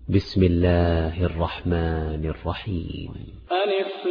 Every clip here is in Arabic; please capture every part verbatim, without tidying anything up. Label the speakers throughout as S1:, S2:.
S1: بسم الله الرحمن الرحيم.
S2: ألف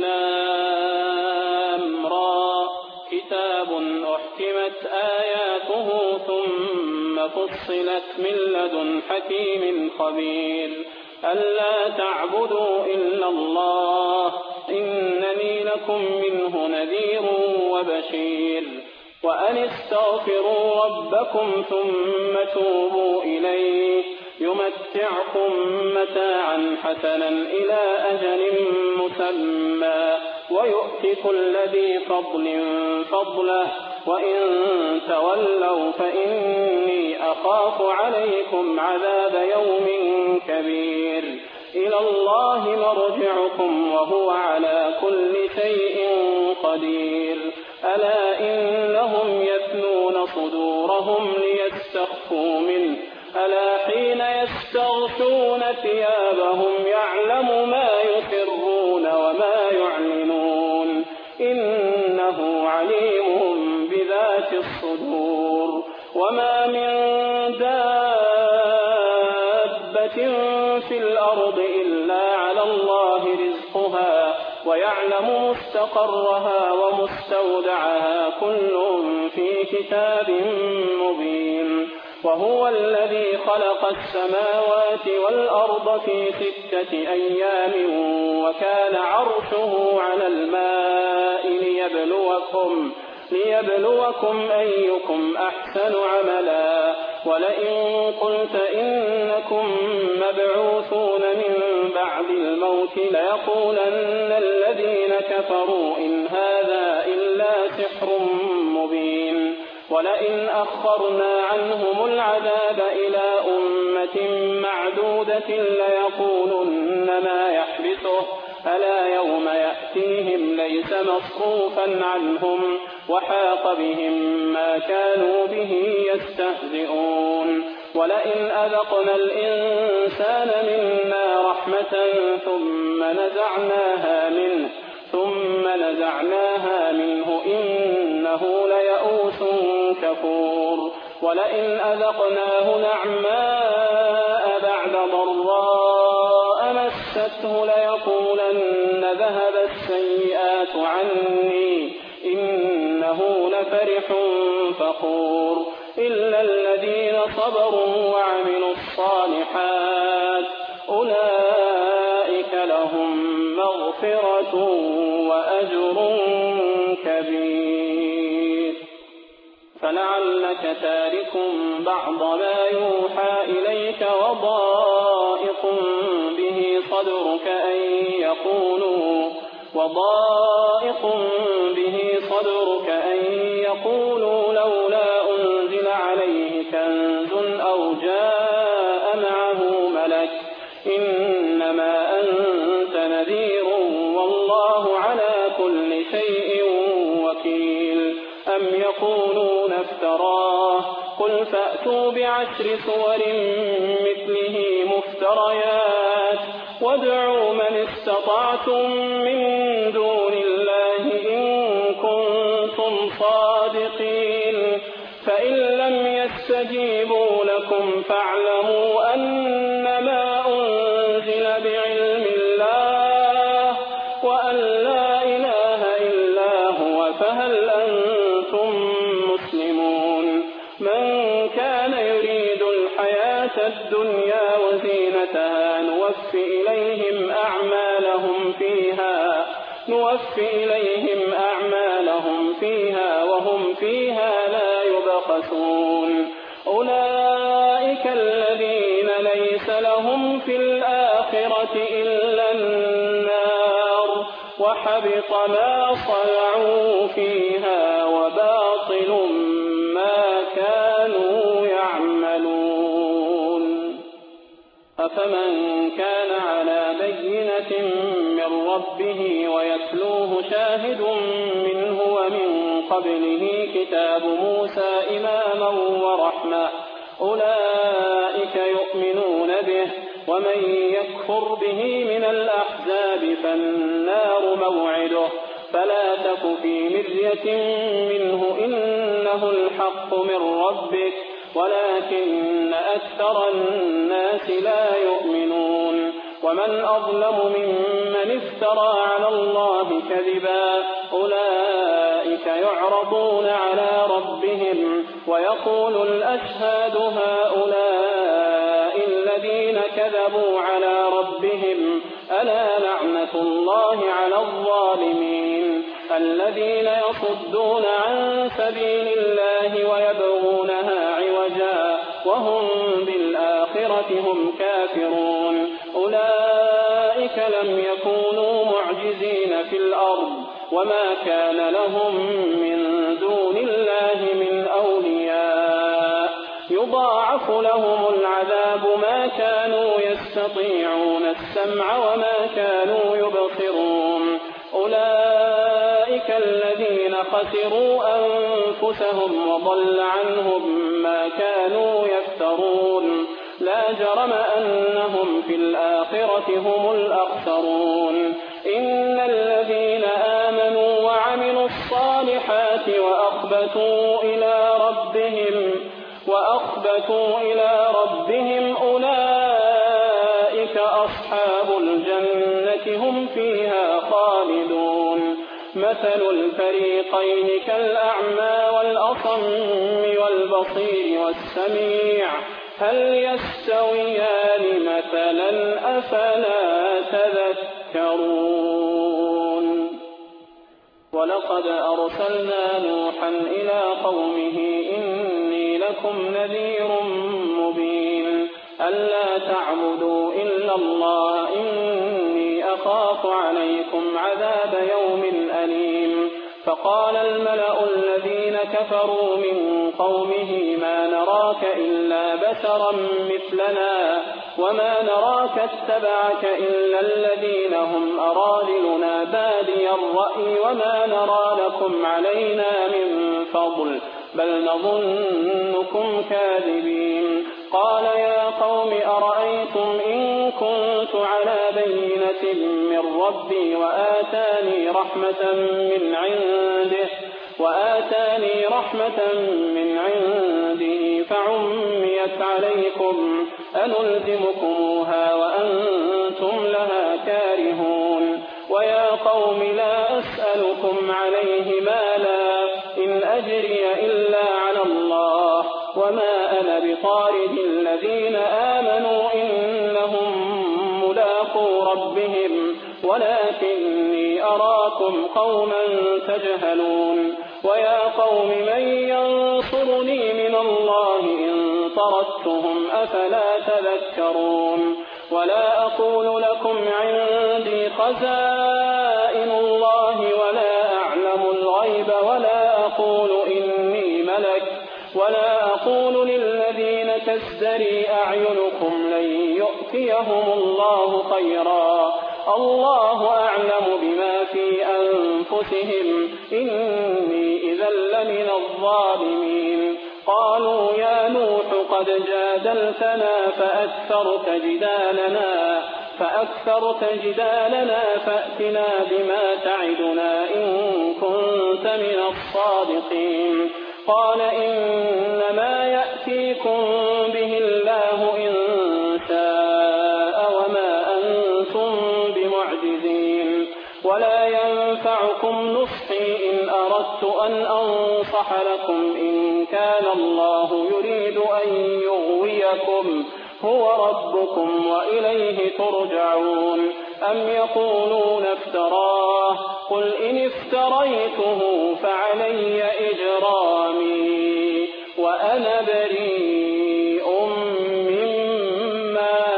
S2: لام را كتاب أحكمت آياته ثم فصلت من لدن حكيم خبير ألا تعبدوا إلا الله إنني لكم منه نذير وبشير وأن استغفروا ربكم ثم توبوا إليه يمتعكم متاعا حسنا إلى أجل مسمى ويؤت كل ذي فضل فضله وإن تولوا فإني أخاف عليكم عذاب يوم كبير إلى الله مرجعكم وهو على كل شيء قدير ألا إنهم يثنون صدورهم ليستخفوا منه ألا حين يستغشون ثيابهم يعلم ما يسرون وما يعلنون إنه عليم بذات الصدور وما من دابة في الأرض إلا على الله رزقها ويعلم مستقرها ومستودعها كل في كتاب مبين وهو الذي خلق السماوات والأرض في ستة أيام وكان عرشه على الماء ليبلوكم, ليبلوكم أيكم أحسن عملا ولئن قلت إنكم مبعوثون من بعد الموت ليقولن الذين كفروا إن هذا إلا سحر مبين ولئن أخرنا عنهم العذاب إلى أمة معدودة ليقولن ما يحبسه ألا يوم يأتيهم ليس مصروفا عنهم وحاق بهم ما كانوا به يستهزئون ولئن أذقنا الإنسان منا رحمة ثم نزعناها منه ثم نزعناها منه إنه ليئوس كفور ولئن أذقناه نعماء بعد ضراء مسته ليقولن ذهب السيئات عني إنه لفرح فخور إلا الذين صبروا وعملوا الصالحات أولئك لهم مغفرة وأجر كبير فلعلك تارك بعض ما يوحى إليك وضائق به صدرك أن يقولوا وضائق به صدرك أن يقولوا لولا أنزل عليه كنز أو جاء معه ملك إنما أنت نذير والله على كل شيء وكيل أم يقولون افتراه قل فأتوا بعشر صور مثله مفتريات وادعوا من استطعتم من دون الله إن كنتم صادقين فإن لم يستجيبوا لكم فاعلموا أنما أنزل بعلم الله وأن لا إله إلا هو فهل أنتم مسلمون من كان يريد الحياة الدنيا وزينتها نوفي إليهم أعمالهم فيها نوفي إليهم أعمالهم فيها وهم فيها لا يبخسون أولئك الذين ليس لهم في الآخرة إلا النار وحبط ما صنعوا فيها وباطل ما كانوا يعملون أفمن كان على بينة من ربه ويتلوه شاهد منه ومن قبله كتاب موسى إماما ورحمة أولئك يؤمنون به ومن يكفر به من الأحزاب فالنار موعده فلا تك في مرية منه إنه الحق من ربك ولكن أكثر الناس لا يؤمنون ومن أظلم ممن افترى على الله كذبا أولئك يعرضون على ربهم ويقول الأشهاد هؤلاء الذين كذبوا على ربهم ألا لعنة الله على الظالمين الذين يصدون عن سبيل الله ويبغونها عوجا وهم بالآخرة هم كافرون أولئك لم يكونوا معجزين في الأرض وما كان لهم من دون الله من أولياء يضاعف لهم العذاب ما كانوا يستطيعون السمع وما كانوا يبصرون أولئك الذين خسروا أنفسهم وضل عنهم ما كانوا يفترون لا جرم أنهم في الآخرة هم الأخسرون إن الذين آمنوا وعملوا الصالحات وأخبتوا إلى ربهم وأخبتوا إلى ربهم أولئك أصحاب الجنة هم فيها خالدون مثل الفريقين كالأعمى والأصم والبصير والسميع هل يستويان مثلا أفلا تذكرون ولقد أرسلنا نوحا إلى قومه إني لكم نذير مبين ألا تعبدوا إلا الله إني أخاف عليكم عذاب يوم أليم فقال الملأ الذين كفروا من قومه ما نراك إلا بشرا مثلنا وما نراك اتبعك إلا الذين هم أراذلنا بادي الرأي وما نرى لكم علينا من فضل بل نظنكم كاذبين قال يا قوم أرأيتم إن كنت على بينة من ربي وآتاني رحمة من عنده وآتاني رحمة من عنده فعميت عليكم أنلزمكموها وأنتم لها كارهون ويا قوم لا أسألكم عليه مالا إن أجري إلا على الله وما أنا بطارد الذين آمنوا إنهم ملاقو ربهم ولكني أراكم قوما تجهلون ويا قوم من ينصرني من الله إن طردتهم أفلا تذكرون ولا أقول لكم عندي خزائن الله ولا أعلم الغيب ولا أقول إني ملك ولا أقول للذين تزدري أعينكم لن يؤتيهم الله خيرا الله أعلم بما في أنفسهم إني إذا لمن الظالمين قالوا يا نوح قد جادلتنا فأكثرت جدالنا فأكثرت جدالنا فأتنا بما تعدنا إن كنت من الصادقين قال إنما يأتيكم به الله إن شاء وما أنتم بمعجزين ولا ينفعكم نصحي إن أردت أن أنصح لكم إن كان الله يريد أن يغويكم هو ربكم وإليه ترجعون أم يقولون افتراه قل إن افتريته فعلي إجرامي وأنا بريء مما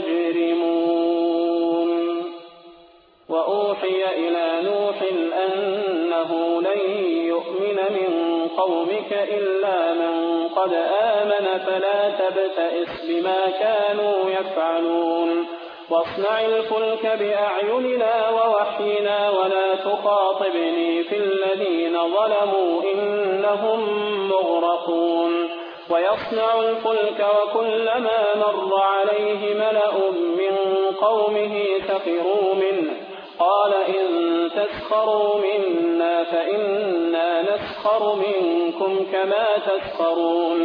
S2: تجرمون وأوحي إلى نوح أنه لن يؤمن من قومك إلا من قد آمن فلا تبتئس بما كانوا يفعلون واصنع الفلك بأعيننا ووحينا ولا تخاطبني في الذين ظلموا إنهم مغرقون ويصنع الفلك وكلما مر عليه ملأ من قومه سخروا منه قال إن تسخروا منا فإنا نسخر منكم كما تسخرون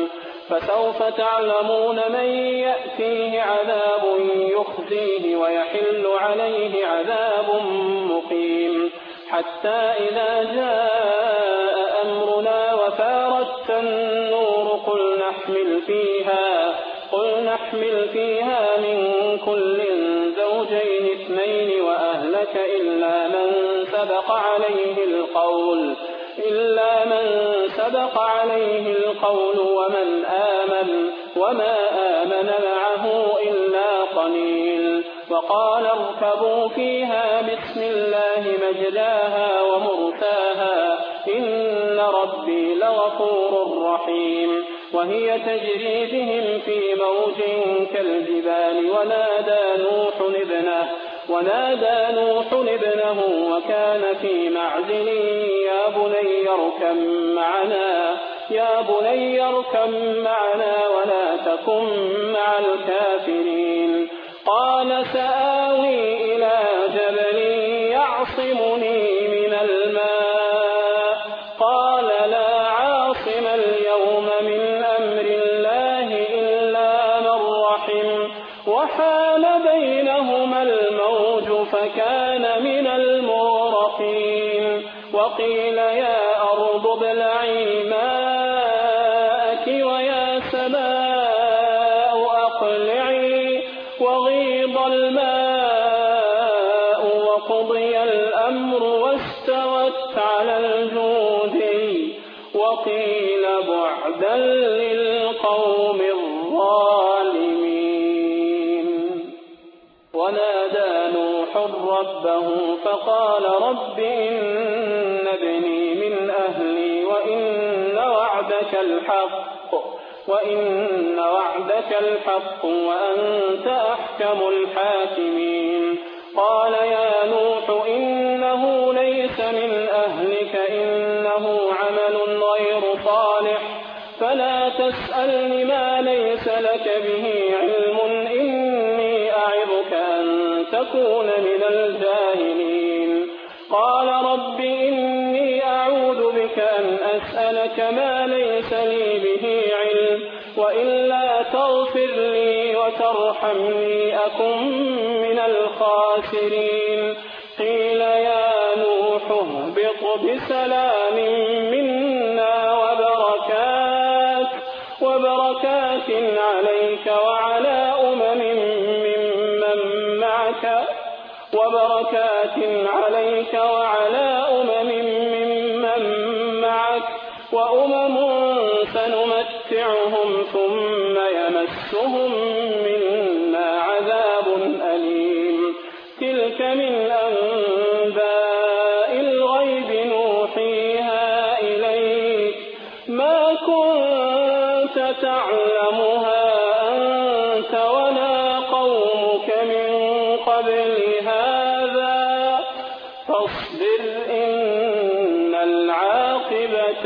S2: فسوف تعلمون من يأتيه عذاب يخزيه ويحل عليه عذاب مقيم حتى إذا جاء أمرنا وفارت النور قل نحمل فيها قل نحمل فيها من كل زوجين اثنين وأهلك إلا من سبق عليه القول إلا من سبق عليه القول ومن آمن وما آمن معه إلا قليل وقال اركبوا فيها بسم الله مجراها ومرساها إن ربي لغفور رحيم وهي تجري بهم في موج كالجبال ونادى نوح ابنه ونادى نوح ابنه وكان في معزل يا بني اركب معنا يا بني اركب معنا ولا تكن مع الكافرين قال سآوي إلى جبل يعصمني من الماء قال لا عاصم اليوم من أمر الله إلا من رحم وحال بينهما الموج فكان من المغرقين وقيل يا أرض ابلعي ماءك ويا سماء أقلعي وغيض الماء وقضي الأمر واستوت على الجودي وقيل بعدا للقوم الظالمين ونادى نوح ربه فقال رب إن ابني من أهلي وإن وعدك الحق وإن وعدك الحق وأنت أحكم الحاكمين قال يا نوح إنه ليس من أهلك إنه عمل غير صالح فلا تسألني ما ليس لك به علم إني أعظك أن تكون من الجاهلين قال رب إني أعوذ بك أن أسألك ما ليس لي به علم وإلا تغفر لي وترحمني أكن من الخاسرين قيل يا نوح اهبط بسلام منا وبركات وبركات عليك وعلى أمم ممن معك وبركات عليك وعلى أمم ممن معك وأمم سنمتعهم ثم يمسهم منا عذاب أليم تلك من أنباء الغيب نوحيها إليك ما كنت تعلمها أنت ولا قومك من قبل هذا فاصبر إن العاقبة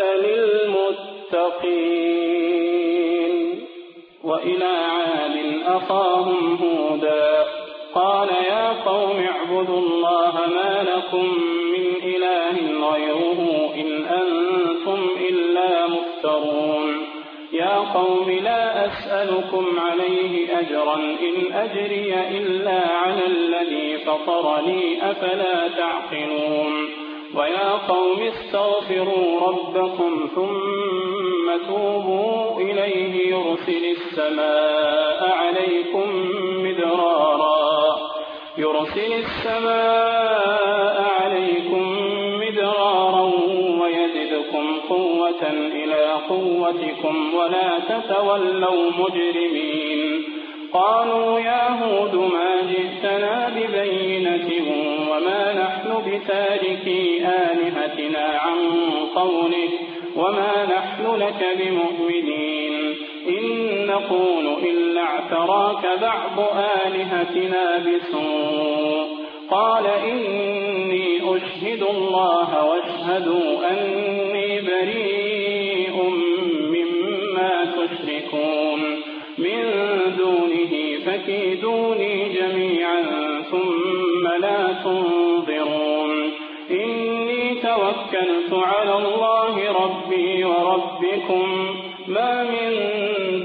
S2: للمتقين وإلى عاد أخاهم هودا قال يا قوم اعبدوا الله ما لكم من إله غيره إن أنتم إلا مفترون يا قوم لا أسألكم عليه أجرا إن أجري إلا على الذي فطرني أفلا تعقلون ويا قوم استغفروا ربكم ثم توبوا إليه يرسل السماء عليكم مدرارا يرسل السماء عليكم مدرارا ويزدكم قوة إلى قوتكم ولا تتولوا مجرمين قالوا يا هود ما جئتنا ببينة وما نحن بتاركي آلهتنا عن قولك وما نحن لك بمؤمنين إن نقول إلا اعتراك بعض آلهتنا بسوء قال إني أشهد الله واشهدوا أني بريء مما تشركون من دونه فكيدوني جميعا ثم لا تنظرون إني توكلت على الله ربي وربكم ما من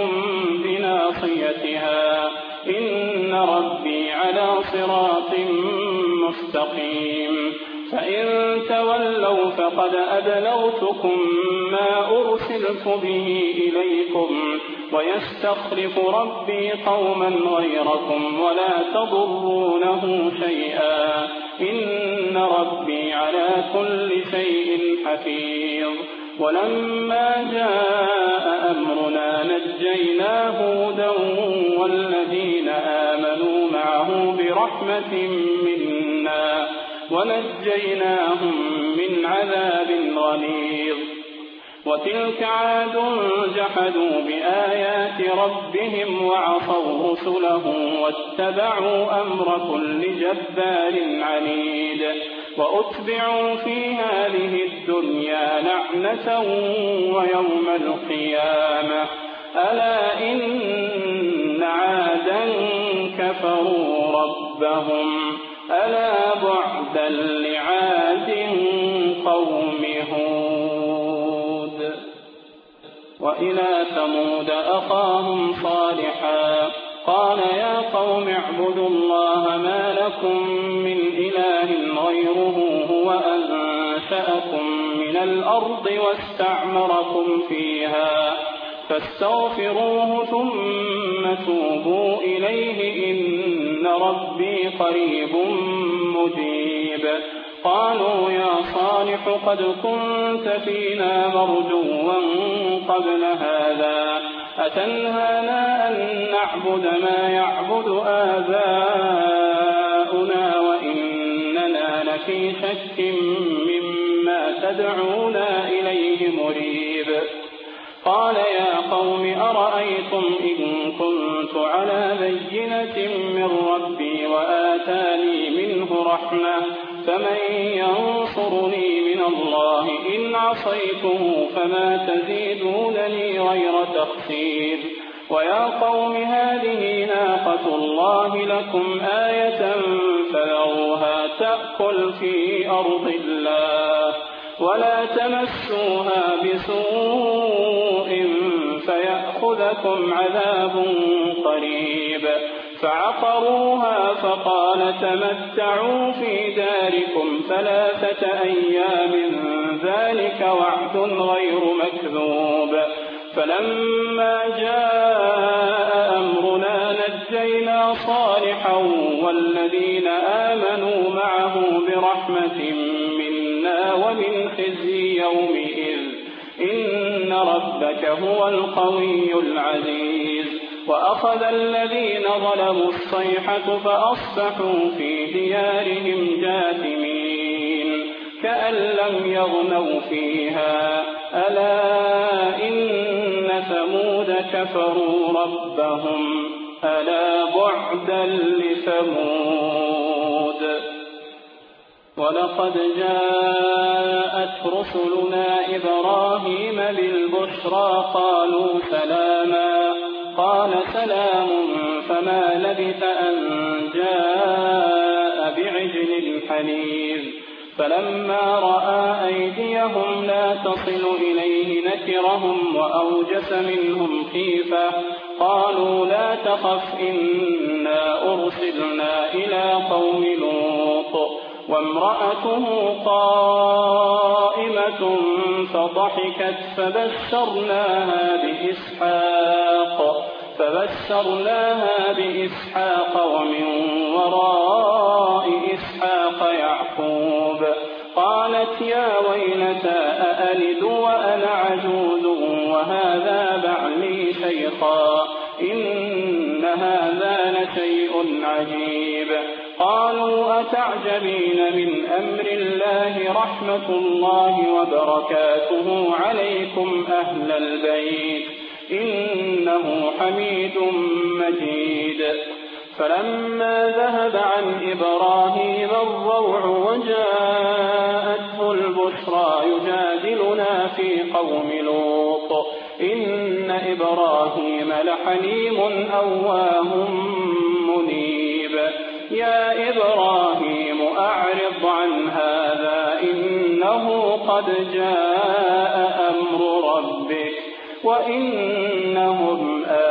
S2: عليكم بناصيتها إن ربي على صراط مستقيم فإن تولوا فقد أبلغتكم ما أرسلت به إليكم ويستخلف ربي قوما غيركم ولا تضرونه شيئا إن ربي على كل شيء حفيظ ولما جاء أمرنا نجينا هودا والذين آمنوا معه برحمة منا ونجيناهم من عذاب غليظ وتلك عاد جحدوا بآيات ربهم وعصوا رسله واتبعوا أمر كل جبار عنيد وأتبعوا في هذه الدنيا لعنة ويوم القيامة ألا إن عادا كفروا ربهم ألا بعدا لعاد قوم هود وإلى ثمود أخاهم صالحا قال يا قوم اعبدوا الله ما لكم من إله غيره هو أنشأكم من الأرض واستعمركم فيها فاستغفروه ثم توبوا إليه إن ربي قريب مجيب قالوا يا صالح قد كنت فينا مرجوا قبل هذا أتنهانا أن نعبد ما يعبد آباؤنا وإننا لفي شك مما تدعونا إليه مريب قال يا قوم أرأيتم إن كنت على بينة من ربي وآتاني منه رحمة فمن ينصرني من الله إن عصيته فما تزيدونني غير تخسير ويا قوم هذه ناقة الله لكم آية فذروها تأكل في أرض الله ولا تمسوها بسوء فيأخذكم عذاب قريب فعقروها فقال تمتعوا في داركم ثلاثة أيام ذلك وعد غير مكذوب فلما جاء أمرنا نجينا صالحا والذين آمنوا معه برحمة منا ومن خزي يومئذ إن ربك هو القوي العزيز وأخذ الذين ظلموا الصيحة فأصبحوا في ديارهم جاثمين كأن لم يغنوا فيها ألا إن ثمود كفروا ربهم ألا بعدا لثمود ولقد جاءت رسلنا إبراهيم بالبشرى قالوا سلاما قال سلام فما لبث أن جاء بعجل حنيذ فلما رأى أيديهم لا تصل إليه نكرهم وأوجس منهم خيفة قالوا لا تخف إنا أرسلنا إلى قوم لوط وامرأته قائمة فضحكت فبشرناها بإسحاق فبشرناها بإسحاق ومن وراء إسحاق يعقوب قالت يا ويلتى أألد وأنا عجوز وهذا بعلي شيخا إن هذا لشيء عجيب قالوا أتعجبين من أمر الله رحمة الله وبركاته عليكم أهل البيت إنه حميد مجيد فلما ذهب عن إبراهيم الروع وجاءته البشرى يجادلنا في قوم لوط إن إبراهيم لحليم أواه منيب يا إبراهيم أعرض عن هذا إنه قد جاء أمر ربك وإنهم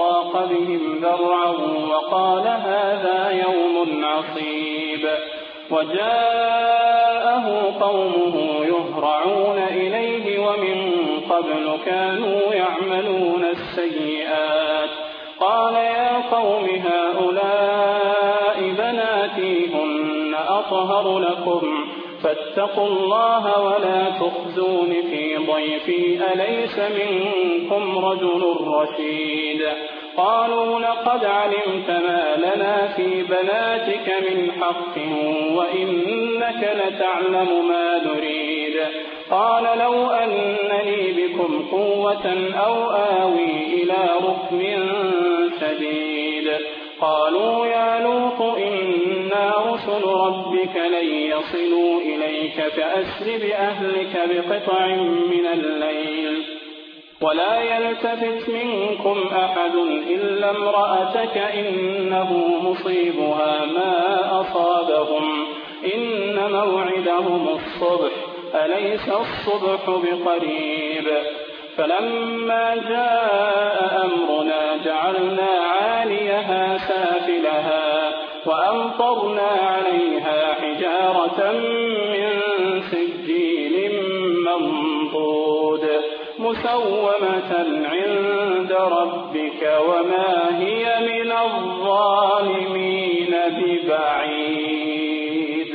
S2: وضاق بهم ذرعا وقال هذا يوم عصيب. وجاءه قومه يهرعون إليه ومن قبل كانوا يعملون السيئات. قال يا قوم هؤلاء بناتي هن أطهر لكم فاتقوا الله ولا تخزون في ضيفي أليس منكم رجل رشيد. قالوا لقد علمت ما لنا في بناتك من حق وإنك لتعلم ما نريد. قال لو أن لي بكم قوة أو آوي إلى ركن شديد. قالوا يا لوط إنا رسل ربك لن يصلوا إليك فأسر بأهلك بقطع من الليل ولا يلتفت منكم أحد إلا امرأتك إنه مصيبها ما أصابهم إن موعدهم الصبح أليس الصبح بقريب. فلما جاء أمرنا جعلنا عاليها سافلها وأمطرنا عليها حجارة من سجيل منضود مسومة عند ربك وما هي من الظالمين ببعيد.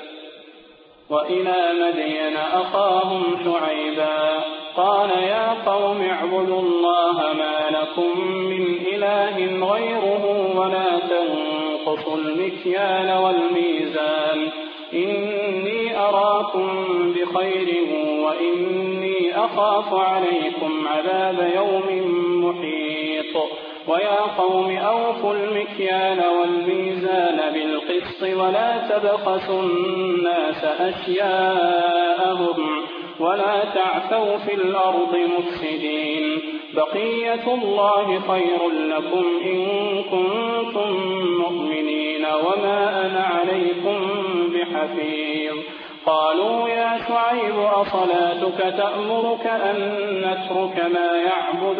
S2: وإلى مدين أخاهم شعيبا قال يا قوم اعبدوا الله ما لكم من إله غيره ولا تنقصوا المكيال والميزان إني أراكم بخير وإني أخاف عليكم عذاب يوم محيط. ويا قوم أوفوا المكيال والميزان بالقسط ولا تبخسوا الناس أشياءهم ولا تعثوا في الأرض مفسدين. بقية الله خير لكم إن كنتم مؤمنين وما أنا عليكم بحفيظ. قالوا يا شعيب أصلاتك تأمرك أن نترك ما يعبد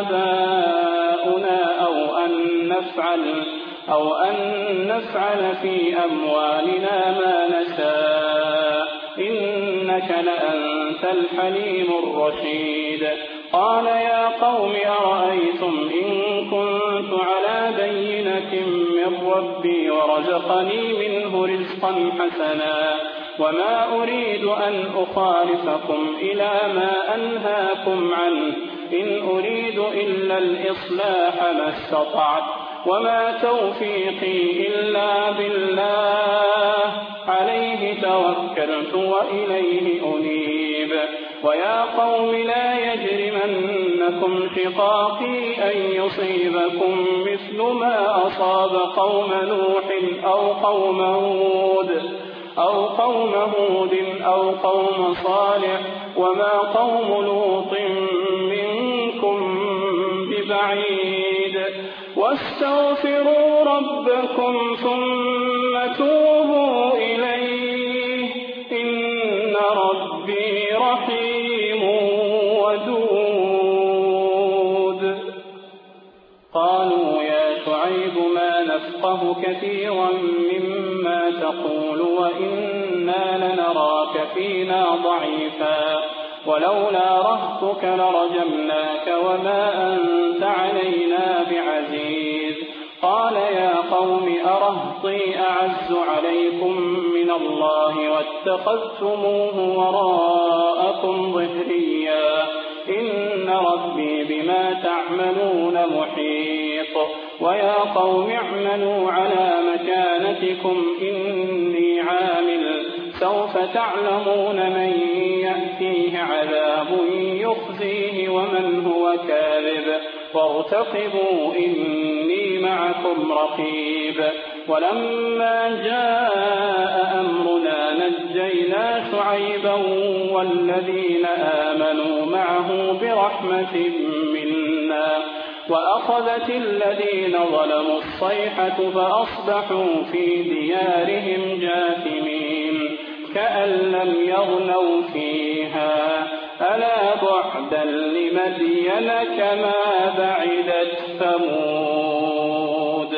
S2: آباؤنا أو أن نفعل أو أن نفعل في أموالنا ما نشاء إنك لأنت الحليم الرشيد. قال يا قوم أرأيتم إن كنت على بينة من ربي ورزقني منه رزقا حسنا وما أريد أن أخالفكم إلى ما أنهاكم عنه إن أريد إلا الإصلاح ما استطعت وما توفيقي إلا بالله عليه توكلت وإليه أنيب. ويا قوم لا يجرمنكم شقاقي أن يصيبكم مثل ما أصاب قوم نوح أو قوم هود أو قوم هود أو قوم صالح وما قوم لوط منكم ببعيد. واستغفروا ربكم ثم توبوا إليه إن ربي رحيم ودود. قالوا يا شعيب ما نفقه كثيرا مما تقول وإنا لنراك فينا ضعيفا ولولا رهطك لرجمناك وما أنت علينا بعزيز. قال يا قوم أرهطي أعز عليكم من الله واتخذتموه وراءكم ظهريا إن ربي بما تعملون محيط. ويا قوم اعملوا على مكانتكم إني عامل سوف تعلمون من يأتيه عذاب يخزيه ومن هو كاذب وارتقبوا إني معكم رقيب. ولما جاء أمرنا نجينا شعيبا والذين آمنوا معه برحمة منا وأخذت الذين ظلموا الصيحة فأصبحوا في ديارهم جاثمين كأن لم يغنوا فيها ألا بعدا لمدين كما بعدت ثمود.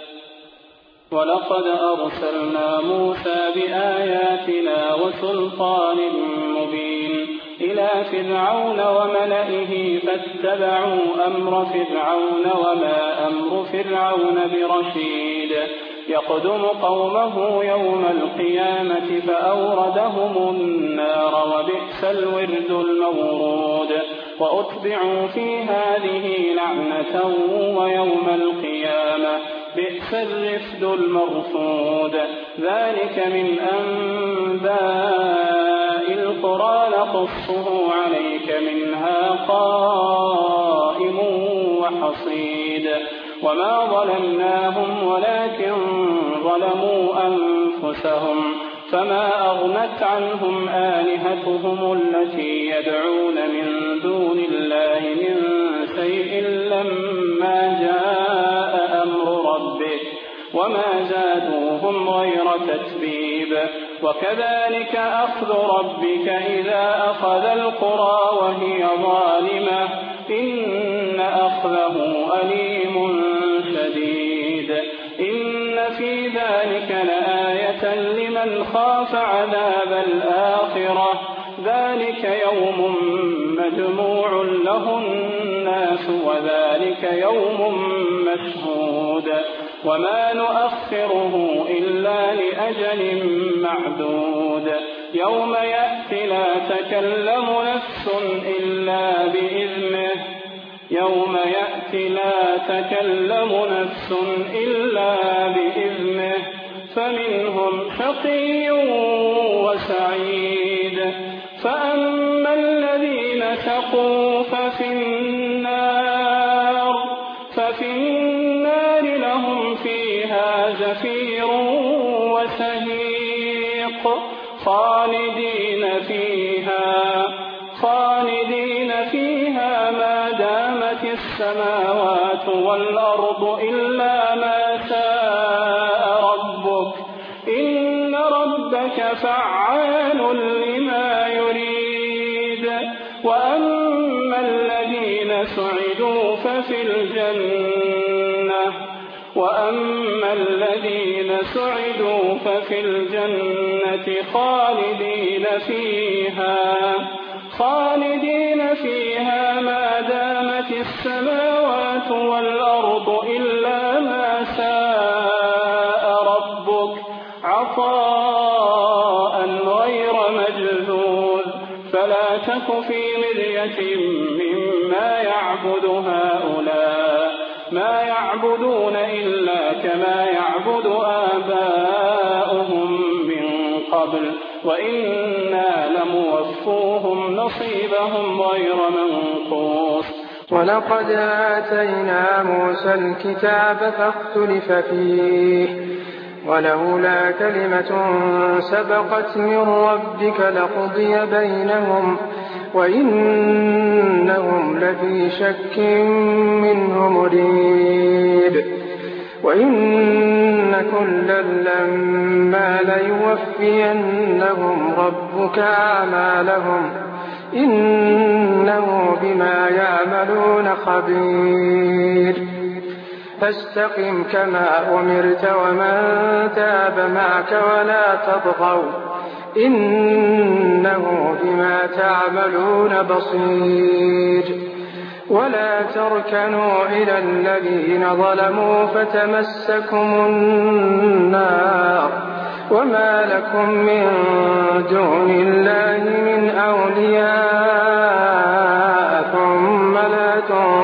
S2: ولقد أرسلنا موسى بآياتنا وسلطان مبين إلى فرعون وملئه فاتبعوا أمر فرعون وما أمر فرعون برشيد يقدم قومه يوم القيامة فأوردهم النار وبئس الورد المورود وأتبعوا في هذه لعنة ويوم القيامة بئس الرفد المرفود. ذلك من أنباء القرى نقصه عليك منها قائم وحصيد. وما ظلمناهم ولكن ظلموا أنفسهم فما أغنت عنهم آلهتهم التي يدعون من دون الله من شيء لما جاء أمر ربك وما زادوهم غير تتبيب. وكذلك أخذ ربك إذا أخذ القرى وهي ظالمة إن أخذه أليم شديد. إن في ذلك لآية لمن خاف عذاب الآخرة ذلك يوم مجموع له الناس وذلك يوم مشهود. وما نؤخره إلا لأجل معدود. يوم يأتي لا تكلم نفس إلا بإذنه يوم يأتي لا تكلم نفس إلا بإذنه فمنهم شقي وسعيد. فأما الذين شقوا ففي النار ففي النار لهم فيها زفير وشهيق خالدين فيها خالدين فيها ما دامت السماوات والأرض إلا ما شاء ربك إن ربك فعال لما يريد. وأما الذين سعدوا ففي الجنة وأما الذين سعدوا ففي الجنة خالدين فيها خالدين فيها ما دامت السماوات والأرض إلا ما شاء ربك عطاء غير مجذوذ. فلا تك في مرية مما يعبد هؤلاء ما يعبدون إلا كما يعبد آباؤهم من قبل وإنا لموفوهم نصيبهم غير منقوص.
S3: ولقد آتينا موسى الكتاب فاختلف فيه ولولا كلمة سبقت من ربك لقضي بينهم وإنهم لفي شك منه مريب. وإن كلا لما ليوفينهم ربك أعمالهم إنه بما يعملون خبير. فاستقم كما أمرت ومن تاب معك ولا تطغوا إنه بما تعملون بصير. ولا تركنوا إلى الذين ظلموا فتمسكم النار وما لكم من دون الله من أولياء ثم لا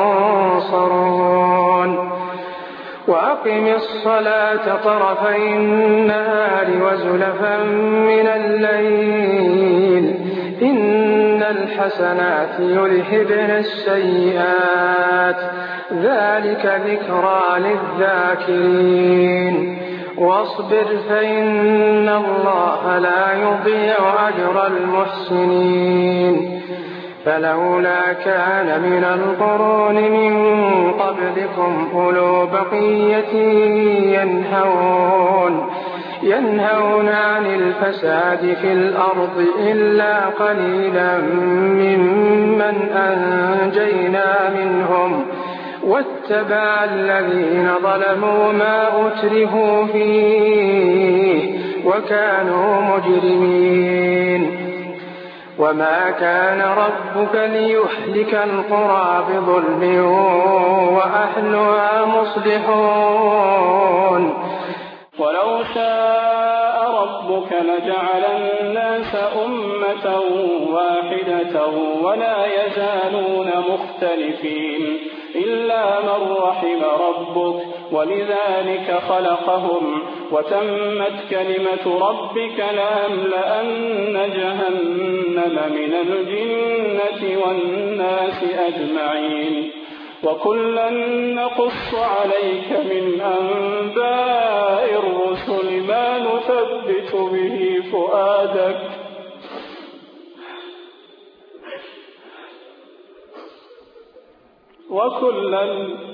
S3: تنصرون. وأقم الصلاة طرفي النهار وزلفا من الليل إن الحسنات يذهبن السيئات ذلك ذكرى للذاكرين. واصبر فإن الله لا يضيع أجر المحسنين. فلولا كان من القرون من قبلكم أولو بقية ينهون ينهون عن الفساد في الأرض إلا قليلا ممن أنجينا منهم واتبع الذين ظلموا ما أترفوا فيه وكانوا مجرمين. وما كان ربك ليهلك القرى بظلم وأهلها مصلحون.
S2: ولو شاء ربك لجعل الناس أمة واحدة ولا يزالون مختلفين إلا من رحم ربك ولذلك خلقهم وتمت كلمة ربك لأملأن جهنم من الجنة والناس أجمعين. وكلا نقص عليك من أنباء الرسل ما نثبت به فؤادك وكلا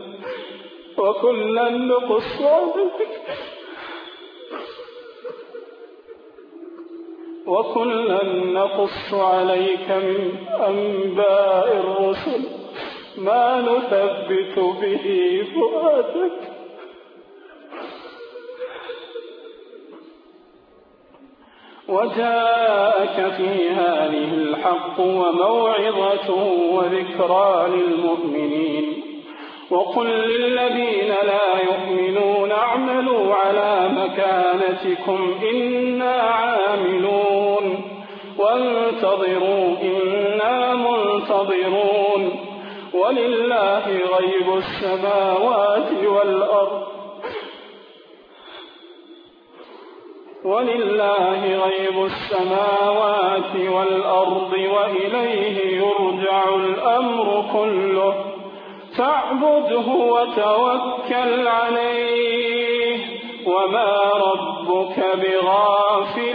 S2: وكلا نقص عليك وكلا نقص عليك من أنباء الرسل ما نثبت به فؤادك وجاءك في هذه الحق وموعظة وذكرى للمؤمنين. وقل للذين لا يؤمنون اعملوا على مكانتكم إنا عاملون وانتظروا إنا منتظرون ولله غيب السماوات والأرض ولله غيب السماوات والأرض وإليه يرجع الأمر كله فاعبده وتوكل عليه وما ربك بغافل